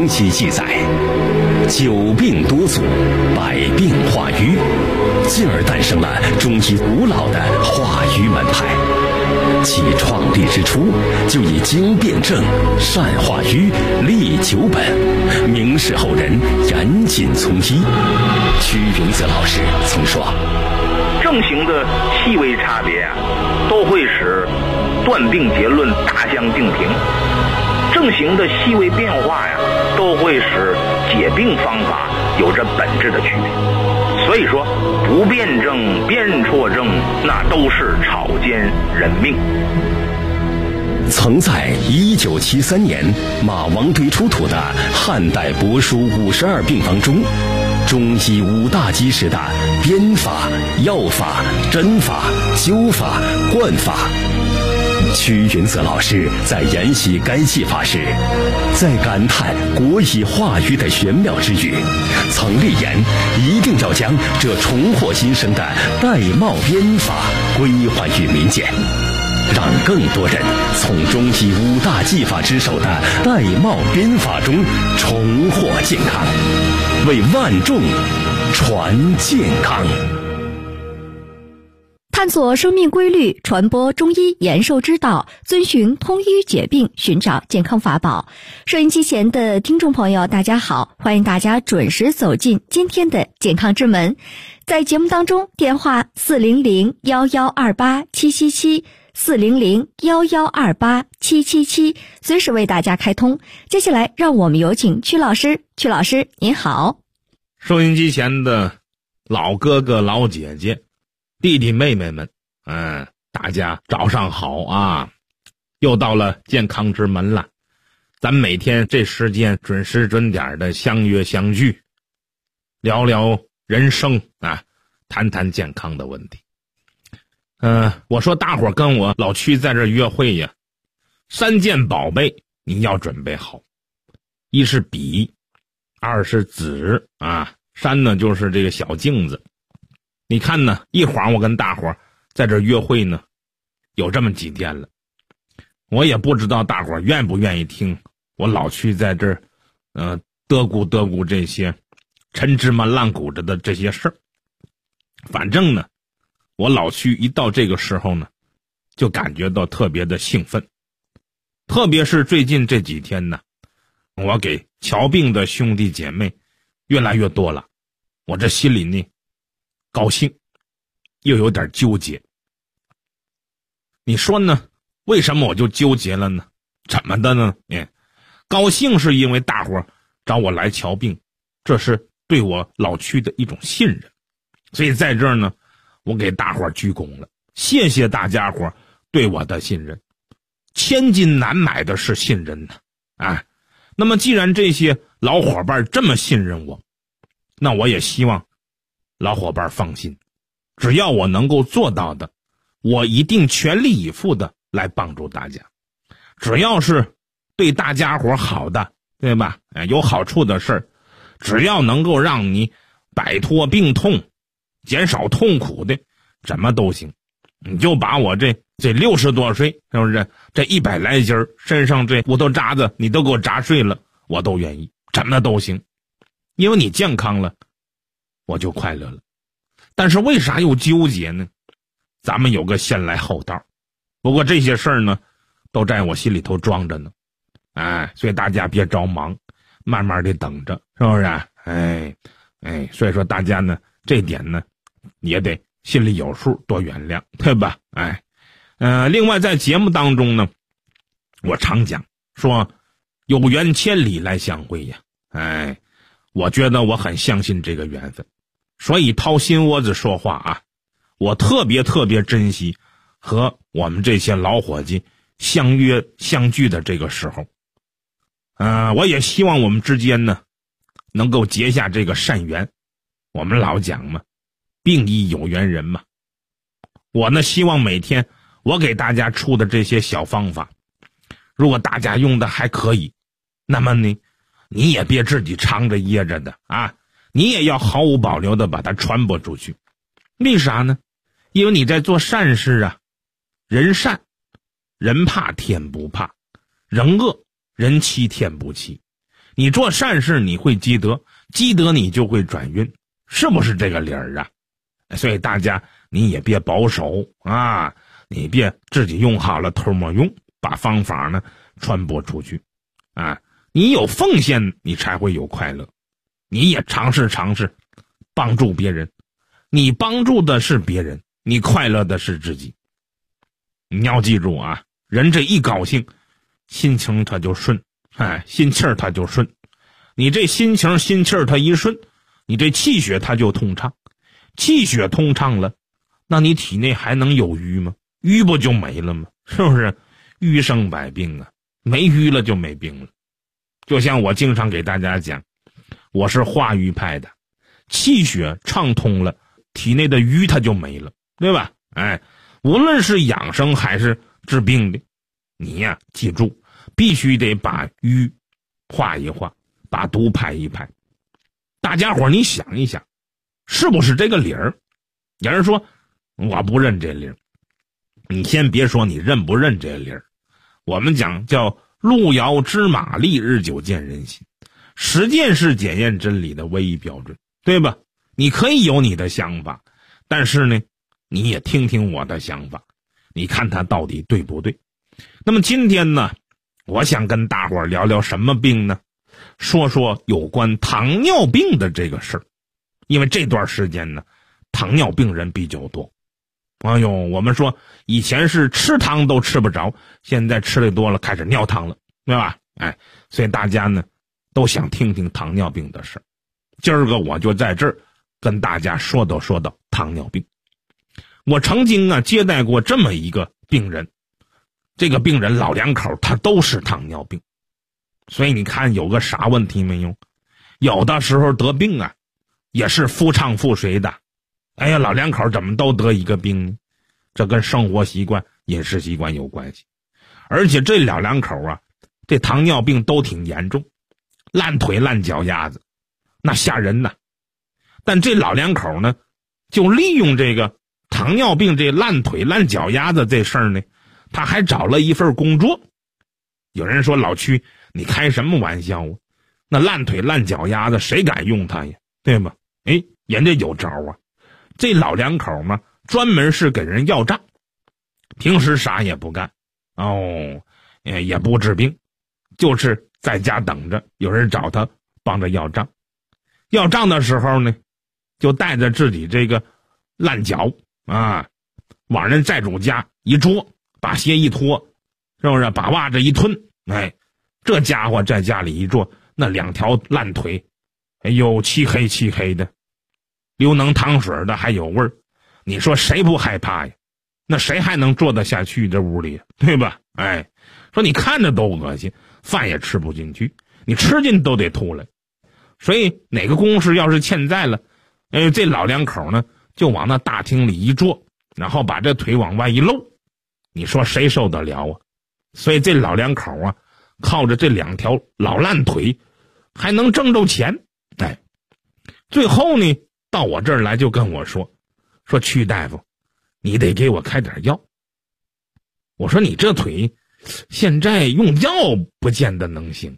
长期记载，久病多阻，百病化瘀，进而诞生了中医古老的化瘀门派。其创立之初，就以经辨证、善化瘀、利久本，明示后人严谨从医。屈云泽老师曾说， 症型的细微差别都会使断病结论大相径庭，症型的细微变化都会使解病方法有着本质的区别。所以说，不辩证、辨错症，那都是草菅人命。 曾在1973年马王堆出土的汉代帛书52病方中，中医5大基石的编法、药法、针法、灸法、灌法。屈云泽老师在研习该技法时，在感叹国医化瘀的玄妙之余，曾立言一定要将这重获新生的玳瑁编法归还于民间，让更多人从中医5大技法之首的玳瑁编法中重获健康，为万众传健康。 探索生命规律，传播中医延寿之道，遵循通医解病，寻找健康法宝。收音机前的听众朋友，大家好，欢迎大家准时走进今天的健康之门。在节目当中，电话400-1128-777 400-1128-777，随时为大家开通。接下来让我们有请曲老师。曲老师您好。 收音机前的老哥哥老姐姐弟弟妹妹们，大家早上好啊！又到了健康之门了，咱每天这时间准时准点的相约相聚，聊聊人生啊，谈谈健康的问题。我说大伙跟我老屈在这约会呀，3件宝贝你要准备好，一是笔，2是纸啊，3呢就是这个小镜子。你看呢，一会儿我跟大伙在这约会呢，有这么几天了，我也不知道大伙愿不愿意听我老去在这儿，嘚咕这些陈芝麻烂谷子的这些事儿。反正呢，我老去一到这个时候呢，就感觉到特别的兴奋，特别是最近这几天呢，我给瞧病的兄弟姐妹越来越多了，我这心里呢高兴，又有点纠结。你说呢？为什么我就纠结了呢？怎么的呢？高兴是因为大伙找我来瞧病，这是对我老屈的一种信任，所以在这儿呢，我给大伙鞠躬了，谢谢大家伙对我的信任，千金难买的是信任呢。那么既然这些老伙伴这么信任我，那我也希望老伙伴放心，只要我能够做到的，我一定全力以赴的来帮助大家。只要是对大家伙好的，对吧？有好处的事儿，只要能够让你摆脱病痛，减少痛苦的，怎么都行。你就把我这60多岁，是不是？这100来斤身上这骨头渣子，你都给我砸碎了，我都愿意，怎么都行。因为你健康了，我就快乐了。但是为啥又纠结呢？咱们有个先来后到，不过这些事儿呢都在我心里头装着呢，所以大家别着忙，慢慢的等着，是不是？所以说大家呢这点呢也得心里有数，多原谅，对吧？另外在节目当中呢，我常讲说有缘千里来相会呀，我觉得我很相信这个缘分，所以掏心窝子说话啊，我特别珍惜和我们这些老伙计相约相聚的这个时候。我也希望我们之间呢能够结下这个善缘。我们老讲嘛，病亦有缘人嘛。我呢希望每天我给大家出的这些小方法，如果大家用的还可以，那么呢你也别自己藏着掖着的啊，你也要毫无保留的把它传播出去。为啥呢？因为你在做善事啊，人善人怕天不怕，人恶人欺天不欺。 你做善事你会积德，积德你就会转运，是不是这个理儿啊？所以大家你也别保守啊，你别自己用好了偷摸用，把方法呢传播出去啊！你有奉献，你才会有快乐。你也尝试帮助别人，你帮助的是别人，你快乐的是自己。你要记住啊，人这一高兴，心情他就顺，心气儿他就顺。你这心情心气儿他一顺，你这气血他就通畅。气血通畅了，那你体内还能有瘀吗？瘀不就没了吗？是不是？瘀生百病啊，没瘀了就没病了。就像我经常给大家讲，我是化瘀派的，气血畅通了，体内的瘀它就没了，对吧？无论是养生还是治病的，你呀记住，必须得把瘀化一化，把毒排一排。大家伙你想一想，是不是这个理儿？有人说我不认这理儿，你先别说你认不认这理儿，我们讲叫路遥知马力，日久见人心。实践是检验真理的唯一标准，对吧？你可以有你的想法，但是呢，你也听听我的想法，你看它到底对不对。那么今天呢，我想跟大伙儿聊聊什么病呢？说说有关糖尿病的这个事儿。因为这段时间呢，糖尿病人比较多。我们说以前是吃糖都吃不着，现在吃的多了开始尿糖了，对吧？所以大家呢都想听听糖尿病的事儿。今儿个我就在这儿跟大家说道糖尿病。我曾经接待过这么一个病人，这个病人老两口他都是糖尿病。所以你看有个啥问题没有？有的时候得病也是夫唱妇随的。老两口怎么都得一个病呢？这跟生活习惯饮食习惯有关系。而且这老两口这糖尿病都挺严重，烂腿烂脚丫子，那吓人呐。但这老两口呢，就利用这个糖尿病这烂腿烂脚丫子这事儿呢，他还找了一份工作。有人说老屈你开什么玩笑啊？那烂腿烂脚丫子谁敢用它呀？对吧？人家有招这老两口嘛，专门是给人要账，平时啥也不干也不治病，就是在家等着有人找他帮着要账。要账的时候呢，就带着自己这个烂脚往人债主家一捉，把鞋一脱，是不是？把袜子一吞，这家伙在家里一坐，那两条烂腿漆黑的，流能淌水的，还有味儿。你说谁不害怕呀？那谁还能坐得下去这屋里，对吧？说你看着都恶心，饭也吃不进去，你吃进都得吐来。所以哪个公事要是欠债了，这老两口呢就往那大厅里一坐，然后把这腿往外一露，你说谁受得了啊？所以这老两口靠着这两条老烂腿还能挣着钱。最后呢到我这儿来就跟我说屈大夫，你得给我开点药。我说你这腿现在用药不见得能行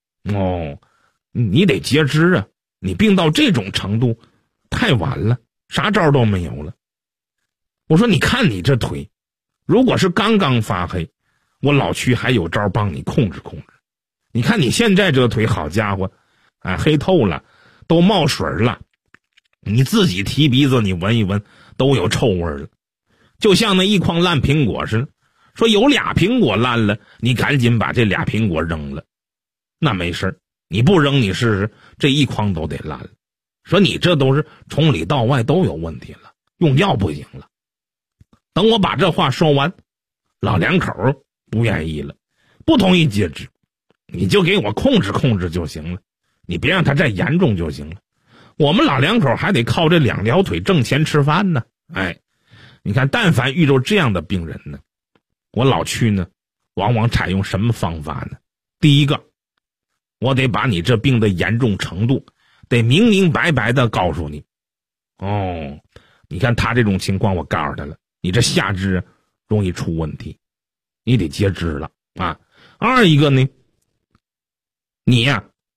你得截肢你病到这种程度太晚了，啥招都没有了。我说你看你这腿，如果是刚刚发黑，我老屈还有招帮你控制控制。你看你现在这腿，好家伙黑透了，都冒水了，你自己提鼻子你闻一闻都有臭味了，就像那一筐烂苹果似的。说有俩苹果烂了，你赶紧把这俩苹果扔了，那没事，你不扔你试试，这一筐都得烂了。说你这都是从里到外都有问题了，用药不行了。等我把这话说完，老两口不愿意了，不同意截肢，你就给我控制控制就行了，你别让它再严重就行了。我们老两口还得靠这两条腿挣钱吃饭呢。你看但凡遇到这样的病人呢，我老屈呢往往采用什么方法呢？第一个，我得把你这病的严重程度得明明白白的告诉你。你看他这种情况，我告诉他了，你这下肢容易出问题，你得截肢了二一个呢，你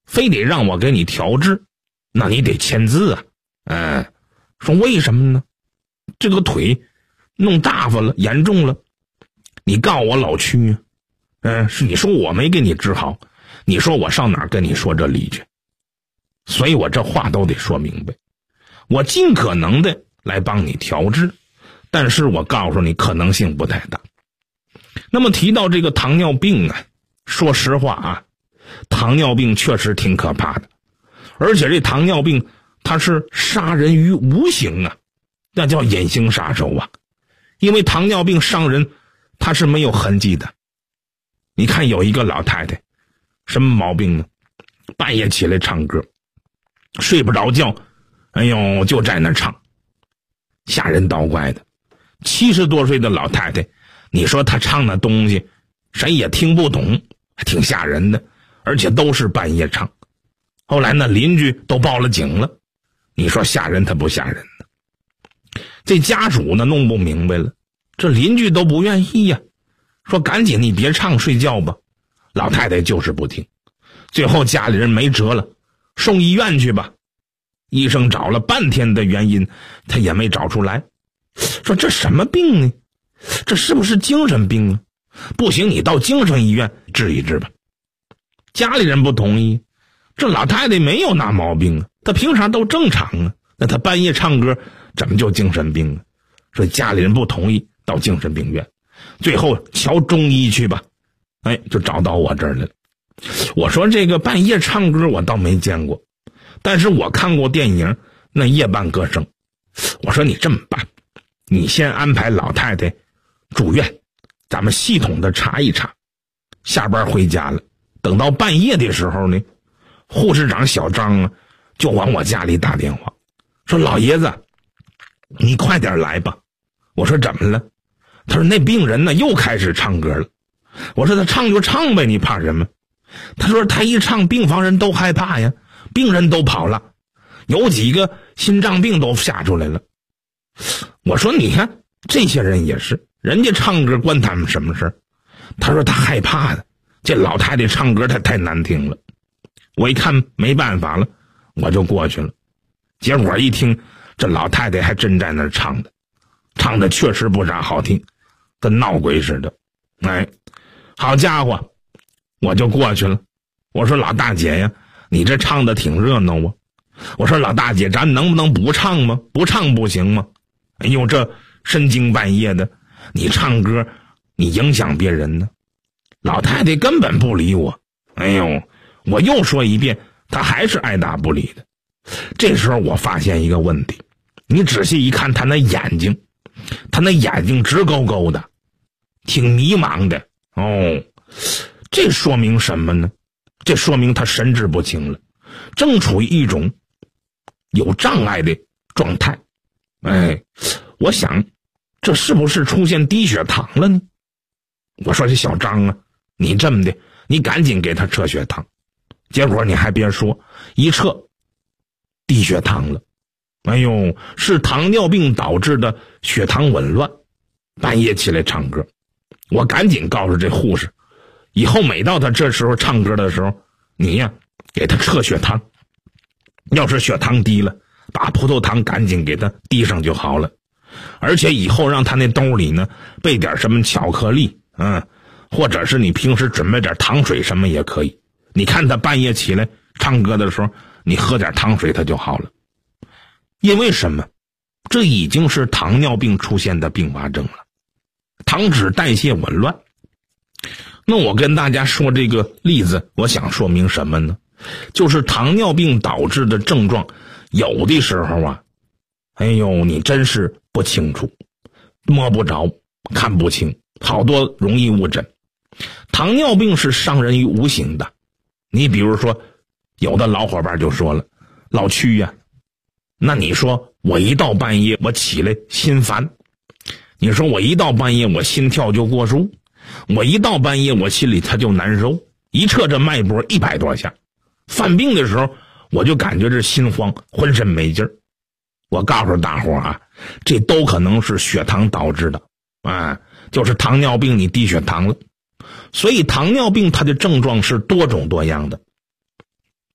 非得让我给你调治，那你得签字啊。说为什么呢？这个腿弄大发了，严重了，你告我老屈是你说我没给你治好，你说我上哪儿跟你说这理去？所以我这话都得说明白，我尽可能的来帮你调治，但是我告诉你可能性不太大。那么提到这个糖尿病啊，说实话糖尿病确实挺可怕的，而且这糖尿病它是杀人于无形那叫隐形杀手因为糖尿病伤人它是没有痕迹的。你看有一个老太太，什么毛病呢？半夜起来唱歌，睡不着觉，就在那唱，吓人倒怪的。70多岁的老太太，你说她唱那东西谁也听不懂，还挺吓人的，而且都是半夜唱。后来呢，邻居都报了警了，你说吓人他不吓人呢？这家属呢弄不明白了，这邻居都不愿意说赶紧你别唱，睡觉吧。老太太就是不听，最后家里人没辙了，送医院去吧。医生找了半天的原因他也没找出来，说这什么病呢？这是不是精神病啊？不行，你到精神医院治一治吧。家里人不同意，这老太太没有那毛病她平常都正常那她半夜唱歌怎么就精神病所以家里人不同意到精神病院，最后瞧中医去吧。就找到我这儿来了。我说这个半夜唱歌我倒没见过，但是我看过电影那夜半歌声。我说你这么办，你先安排老太太住院，咱们系统的查一查。下班回家了，等到半夜的时候呢，护士长小张就往我家里打电话，说老爷子你快点来吧。我说怎么了？他说那病人呢又开始唱歌了。我说他唱就唱呗，你怕什么？他说他一唱病房人都害怕呀，病人都跑了，有几个心脏病都吓出来了。我说你看这些人也是，人家唱歌关他们什么事？他说他害怕的，这老太太唱歌太难听了。我一看没办法了，我就过去了。结果一听这老太太还真在那儿唱的确实不咋好听，跟闹鬼似的。好家伙，我就过去了。我说老大姐呀，你这唱的挺热闹我说老大姐，咱能不能不唱吗？不唱不行吗？这深更半夜的你唱歌你影响别人呢。老太太根本不理我。我又说一遍，她还是爱答不理的。这时候我发现一个问题，你仔细一看她那眼睛直勾勾的，挺迷茫的。这说明什么呢？这说明他神志不清了，正处于一种有障碍的状态。我想这是不是出现低血糖了呢？我说这小张你这么的，你赶紧给他测血糖。结果你还别说，一测低血糖了。是糖尿病导致的血糖紊乱，半夜起来唱歌。我赶紧告诉这护士，以后每到他这时候唱歌的时候，你给他测血糖，要是血糖低了，把葡萄糖赶紧给他滴上就好了。而且以后让他那兜里呢备点什么巧克力或者是你平时准备点糖水什么也可以。你看他半夜起来唱歌的时候，你喝点糖水他就好了。因为什么？这已经是糖尿病出现的并发症了，糖脂代谢紊乱。那我跟大家说这个例子，我想说明什么呢？就是糖尿病导致的症状，有的时候你真是不清楚，摸不着，看不清，好多容易误诊。糖尿病是伤人于无形的。你比如说，有的老伙伴就说了，老屈那你说我一到半夜我起来心烦，你说我一到半夜我心跳就过速，我一到半夜我心里他就难受，一测这脉搏100多下，犯病的时候我就感觉这心慌，浑身没劲儿。我告诉大伙这都可能是血糖导致的就是糖尿病你低血糖了。所以糖尿病它的症状是多种多样的。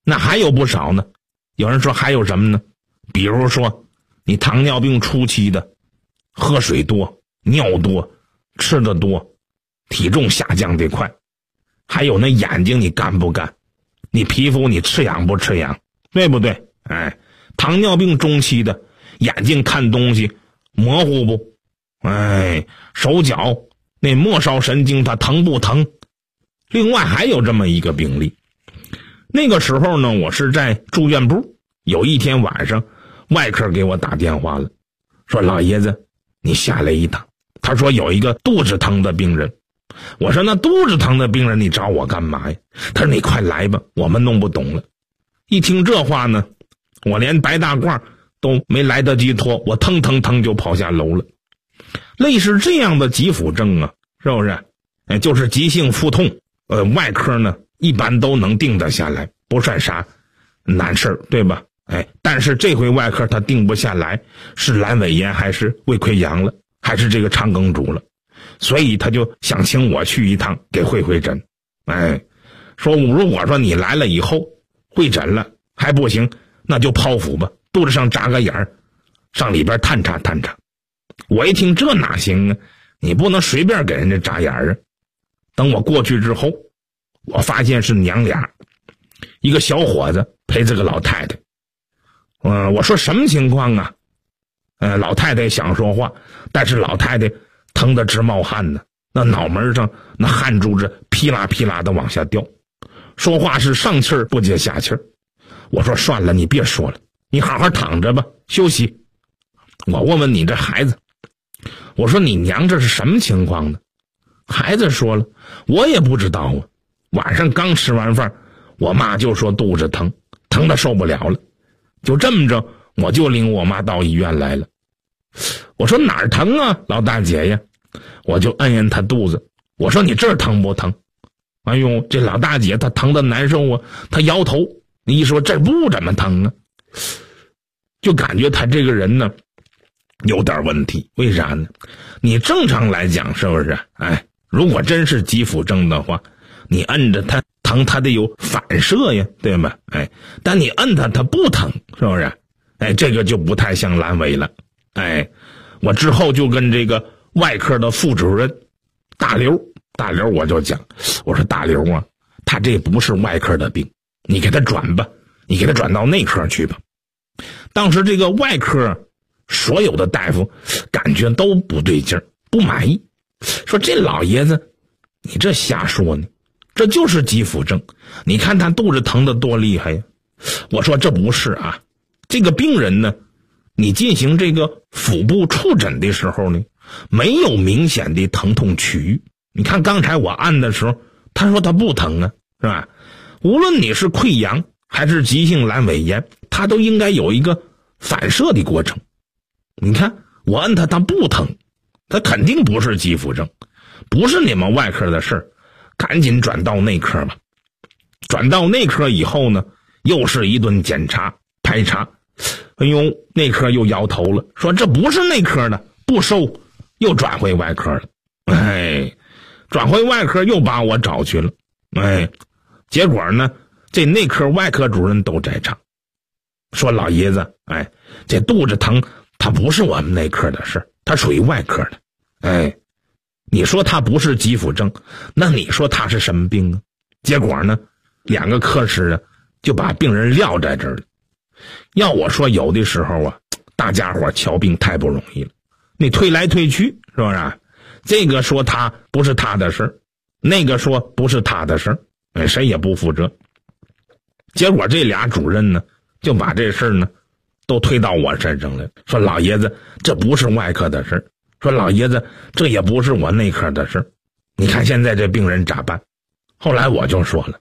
那还有不少呢。有人说还有什么呢？比如说你糖尿病初期的，喝水多，尿多，吃得多，体重下降得快。还有那眼睛你干不干，你皮肤你吃痒不吃痒，对不对？糖尿病中期的，眼睛看东西模糊不？手脚那末梢神经它疼不疼？另外还有这么一个病例，那个时候呢，我是在住院部，有一天晚上，外科给我打电话了，说老爷子，你下来一趟。他说有一个肚子疼的病人。我说那肚子疼的病人你找我干嘛呀？他说你快来吧，我们弄不懂了。一听这话呢，我连白大褂都没来得及脱，我腾就跑下楼了。类似这样的急腹症啊，是不是？就是急性腹痛，外科呢一般都能定得下来，不算啥难事，对吧？但是这回外科他定不下来，是阑尾炎还是胃溃疡了，还是这个肠梗阻了？所以他就想请我去一趟给会诊。说如果说你来了以后会诊了还不行，那就剖腹吧，肚子上扎个眼儿，上里边探查。我一听这哪行啊，你不能随便给人家扎眼儿啊。等我过去之后，我发现是娘俩，一个小伙子陪着个老太太。我说什么情况啊？老太太想说话，但是老太太疼得直冒汗呢，那脑门上那汗珠子噼啦噼啦的往下掉，说话是上气儿不接下气儿。我说算了，你别说了，你好好躺着吧，休息。我问问你这孩子，我说你娘这是什么情况呢？孩子说了，我也不知道啊，晚上刚吃完饭，我妈就说肚子疼，疼得受不了了，就这么着，我就领我妈到医院来了。我说哪儿疼啊，老大姐呀？我就摁她肚子，我说你这儿疼不疼？哎呦，这老大姐她疼得难受啊，她摇头。你一说这不怎么疼啊，就感觉她这个人呢有点问题。为啥呢？你正常来讲是不是？如果真是急腹症的话，你摁着她疼，她得有反射呀，对吧？但你摁她不疼，是不是？这个就不太像阑尾了。我之后就跟这个外科的副主任大刘我就讲，我说大刘啊，他这不是外科的病，你给他转吧，你给他转到内科去吧。当时这个外科所有的大夫感觉都不对劲儿，不满意，说这老爷子你这瞎说呢，这就是急腹症，你看他肚子疼得多厉害呀。我说这不是啊，这个病人呢，你进行这个腹部触诊的时候呢，没有明显的疼痛区域。你看刚才我按的时候，他说他不疼啊，是吧？无论你是溃疡还是急性阑尾炎，它都应该有一个反射的过程。你看我按他不疼，他肯定不是急腹症，不是你们外科的事儿，赶紧转到内科吧。转到内科以后呢，又是一顿检查排查。内科又摇头了，说这不是内科的，不收，又转回外科了。转回外科又把我找去了。结果呢，这内科外科主任都在场，说老爷子，这肚子疼他不是我们内科的事，他属于外科的。你说他不是急腹症，那你说他是什么病啊？结果呢，两个科室啊就把病人撂在这儿了。要我说，有的时候啊，大家伙瞧病太不容易了，你推来推去，是不是？这个说他不是他的事，那个说不是他的事，谁也不负责。结果这俩主任呢，就把这事呢都推到我身上来，说老爷子这不是外科的事，说老爷子这也不是我内科的事，你看现在这病人咋办？后来我就说了，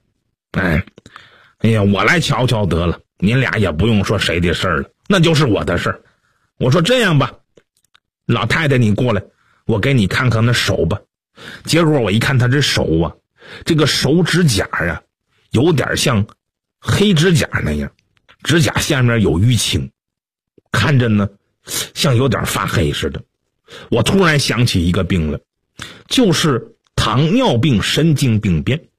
我来瞧瞧得了，您俩也不用说谁的事儿了，那就是我的事儿。我说这样吧，老太太你过来，我给你看看那手吧。结果我一看他这手啊，这个手指甲啊，有点像黑指甲那样，指甲下面有淤青，看着呢像有点发黑似的。我突然想起一个病了，就是糖尿病神经病变。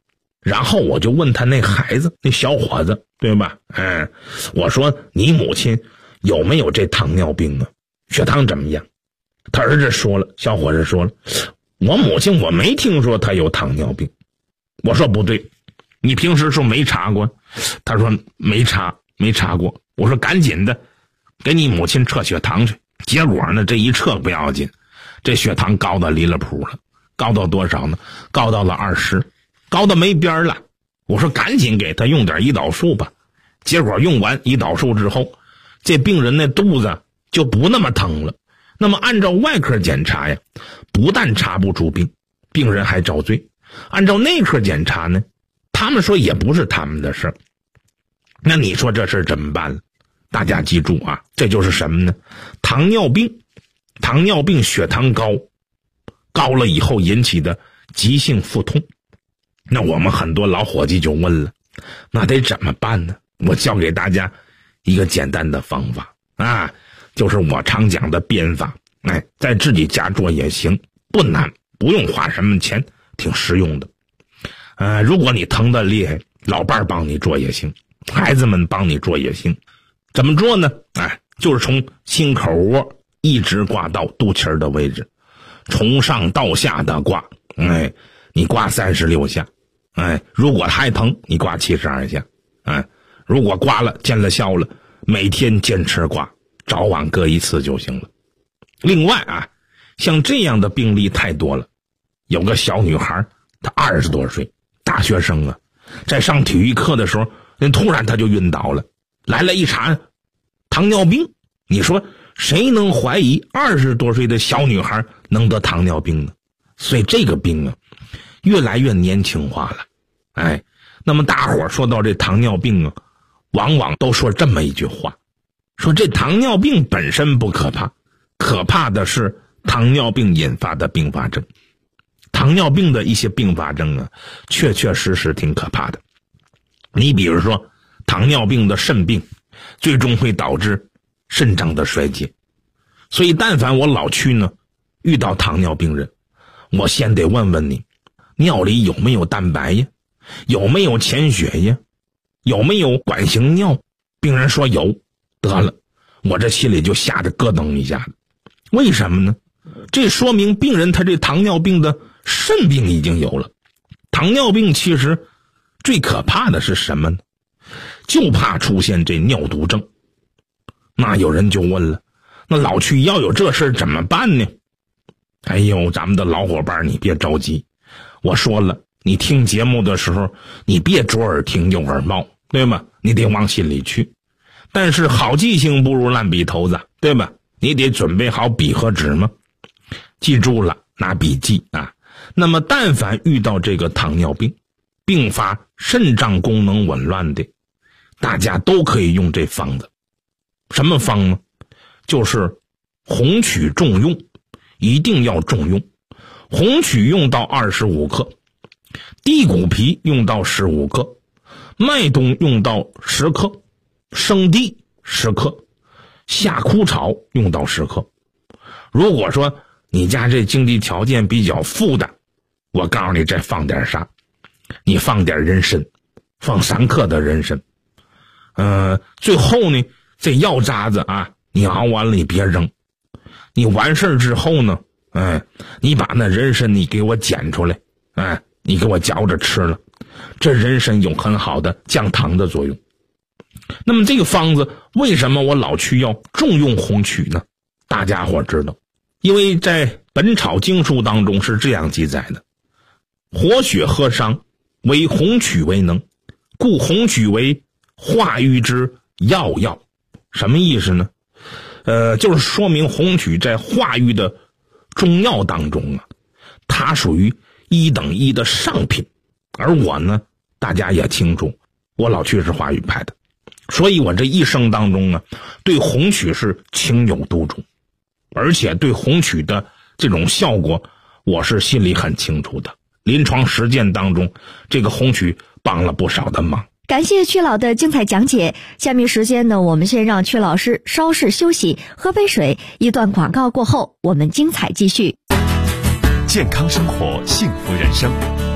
然后我就问他那孩子，那小伙子，对吧？我说你母亲有没有这糖尿病啊？血糖怎么样？他儿子说了，小伙子说了，我母亲我没听说她有糖尿病。我说不对，你平时是没查过？他说没查过。我说赶紧的给你母亲测血糖去。结果呢，这一测不要紧，这血糖高到离了谱了。高到多少呢？高到了20，高到没边了。我说赶紧给他用点胰岛素吧。结果用完胰岛素之后，这病人那肚子就不那么疼了。那么按照外科检查呀，不但查不出病，病人还遭罪。按照内科检查呢，他们说也不是他们的事儿。那你说这事怎么办了？大家记住啊，这就是什么呢？糖尿病。糖尿病血糖高了以后引起的急性腹痛。那我们很多老伙计就问了，那得怎么办呢？我教给大家一个简单的方法啊，就是我常讲的鞭法。在自己家做也行，不难，不用花什么钱，挺实用的。如果你疼得厉害，老伴儿帮你做也行，孩子们帮你做也行。怎么做呢？就是从心口窝一直挂到肚脐儿的位置，从上到下的挂。你挂36下。如果还疼，你挂72下。如果挂了见了效了，每天坚持挂，早晚各一次就行了。另外像这样的病例太多了。有个小女孩，她20多岁，大学生啊，在上体育课的时候，突然她就晕倒了，来了一查糖尿病。你说谁能怀疑20多岁的小女孩能得糖尿病呢？所以这个病越来越年轻化了。那么大伙说到这糖尿病往往都说这么一句话，说这糖尿病本身不可怕，可怕的是糖尿病引发的并发症。糖尿病的一些并发症确实挺可怕的。你比如说糖尿病的肾病，最终会导致肾脏的衰竭。所以但凡我老区遇到糖尿病人，我先得问问你，尿里有没有蛋白呀？有没有潜血呀？有没有管型尿？病人说有，得了，我这心里就吓得咯噔一下。为什么呢？这说明病人他这糖尿病的肾病已经有了。糖尿病其实最可怕的是什么呢？就怕出现这尿毒症。那有人就问了，那老区要有这事怎么办呢？咱们的老伙伴你别着急，我说了，你听节目的时候你别左耳听右耳冒，对吗？你得往心里去。但是好记性不如烂笔头子，对吧？你得准备好笔和纸嘛，记住了，拿笔记那么但凡遇到这个糖尿病并发肾脏功能紊乱的，大家都可以用这方子。什么方呢？就是红曲重用，一定要重用。红曲用到25克，地骨皮用到15克，麦冬用到10克，生地10克，夏枯草用到10克。如果说你家这经济条件比较富的，我告诉你再放点啥，你放点人参，放3克的人参。最后呢，这药渣子你熬完了你别扔，你完事之后呢，你把那人参你给我捡出来，你给我嚼着吃了，这人参有很好的降糖的作用。那么这个方子为什么我老去要重用红曲呢？大家伙知道，因为在《本草经书》当中是这样记载的：活血和伤，为红曲为能，故红曲为化瘀之要。什么意思呢？就是说明红曲在化瘀的中药当中它属于1等1的上品。而我呢，大家也清楚，我老去是化瘀派的，所以我这一生当中对红曲是情有独钟，而且对红曲的这种效果我是心里很清楚的。临床实践当中，这个红曲帮了不少的忙。 感谢曲老的精彩讲解。下面时间呢，我们先让曲老师稍事休息，喝杯水。一段广告过后，我们精彩继续。 健康生活，幸福人生。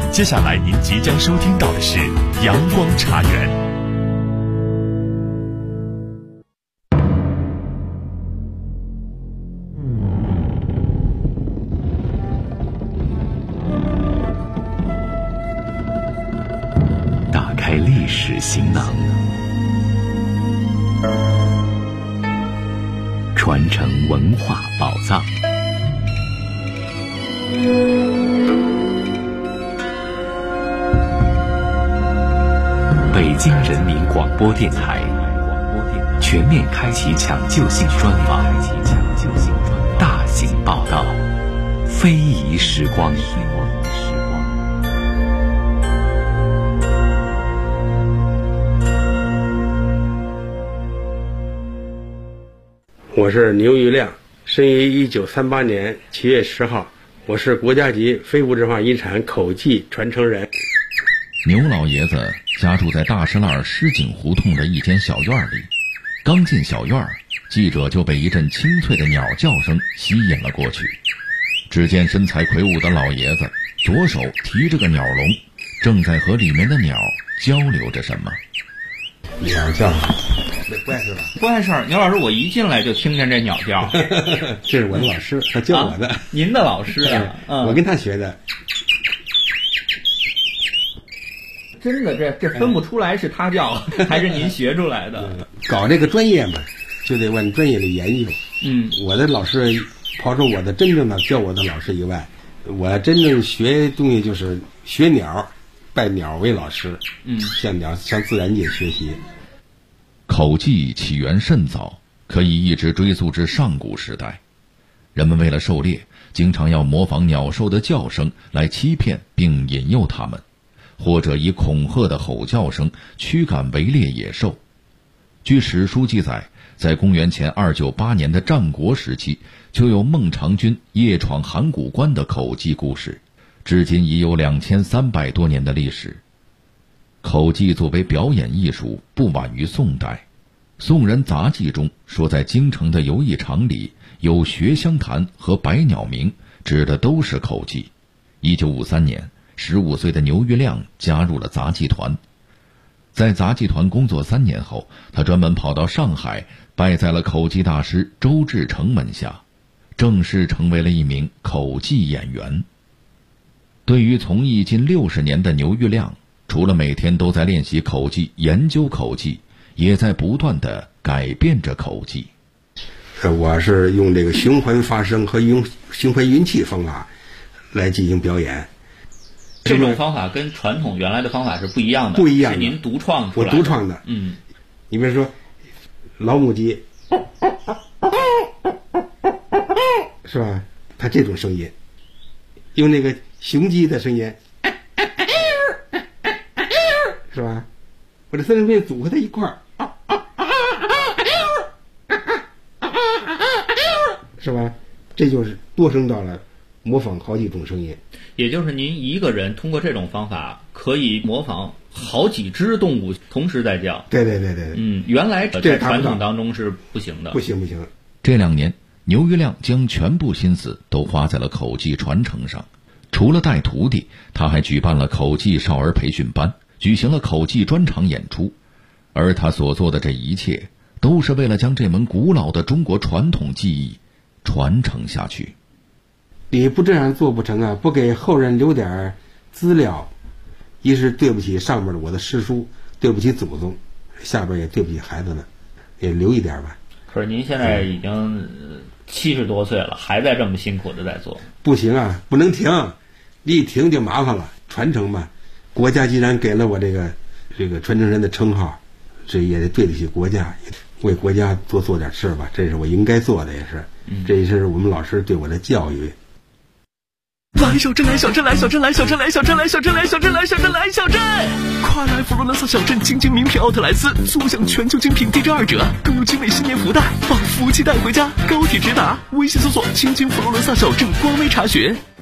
接下来您即将收听到的是阳光茶园。 打开历史行囊，传承文化宝藏。北京人民广播电台全面开启抢救性专访，大型报道，非遗时光。 我是牛玉亮，生于1938年7月10号，我是国家级非物质文化遗产口技传承人。 牛老爷子家住在大石栏石井胡同的一间小院里，刚进小院，记者就被一阵清脆的鸟叫声吸引了过去。只见身材魁梧的老爷子左手提着个鸟笼，正在和里面的鸟交流着什么。 鸟叫不碍事吧？ 不碍事儿。牛老师，我一进来就听见这鸟叫。 这是我的老师，他教我的。 您的老师啊？ 我跟他学的。 真的，这分不出来是他叫还是您学出来的。 搞这个专业嘛，就得往专业里研究。我的老师刨除我的真正的教我的老师以外，我真正学东西就是学鸟，拜鸟为老师。向自然界学习。 口技起源甚早，可以一直追溯至上古时代。人们为了狩猎，经常要模仿鸟兽的叫声来欺骗并引诱它们，或者以恐吓的吼叫声驱赶围猎野兽。据史书记载，在公元前298年的战国时期，就有孟尝君夜闯函谷关的口技故事，至今已有2300多年的历史。口技作为表演艺术，不晚于宋代。宋人杂记中说，在京城的游艺场里有学香坛和百鸟鸣，指的都是口技。1953年，15岁的牛玉亮加入了杂技团。在杂技团工作3年后，他专门跑到上海，拜在了口技大师周志成门下，正式成为了一名口技演员。对于从艺近60年的牛玉亮，除了每天都在练习口技、研究口技，也在不断地改变着口技。 我是用这个循环发声和用循环运气方法来进行表演。 这种方法跟传统原来的方法是不一样的。 不一样的， 是您独创出来的。 我独创的。你比如说老母鸡，是吧？它这种声音，用那个雄鸡的声音，是吧？我这三声音组合在一块儿，是吧？这就是多声道了，模仿好几种声音。 也就是您一个人通过这种方法可以模仿好几只动物同时在叫。 对。 原来在传统当中是不行的。 不行。 这2年，牛玉亮将全部心思都花在了口技传承上。除了带徒弟，他还举办了口技少儿培训班，举行了口技专场演出。而他所做的这一切，都是为了将这门古老的中国传统技艺传承下去。 你不这样做不成啊！不给后人留点资料，一是对不起上面的我的师叔，对不起祖宗，下边也对不起孩子们，也留一点吧。 可是您现在已经70多岁了，还在这么辛苦的在做。 不行啊，不能停，一停就麻烦了。传承嘛，国家既然给了我这个传承人的称号，这也得对得起国家，为国家多做点事吧，这是我应该做的，也是。这也是我们老师对我的教育。 来小镇，来小镇，来小镇，来小镇，来小镇，来小镇，来小镇，来小镇，来小镇！快来佛罗伦萨小镇精精名品奥特莱斯，坐享全球精品低至2折，更有精美新年福袋，把福气带回家。高铁直达，微信搜索“精精佛罗伦萨小镇”官微查询。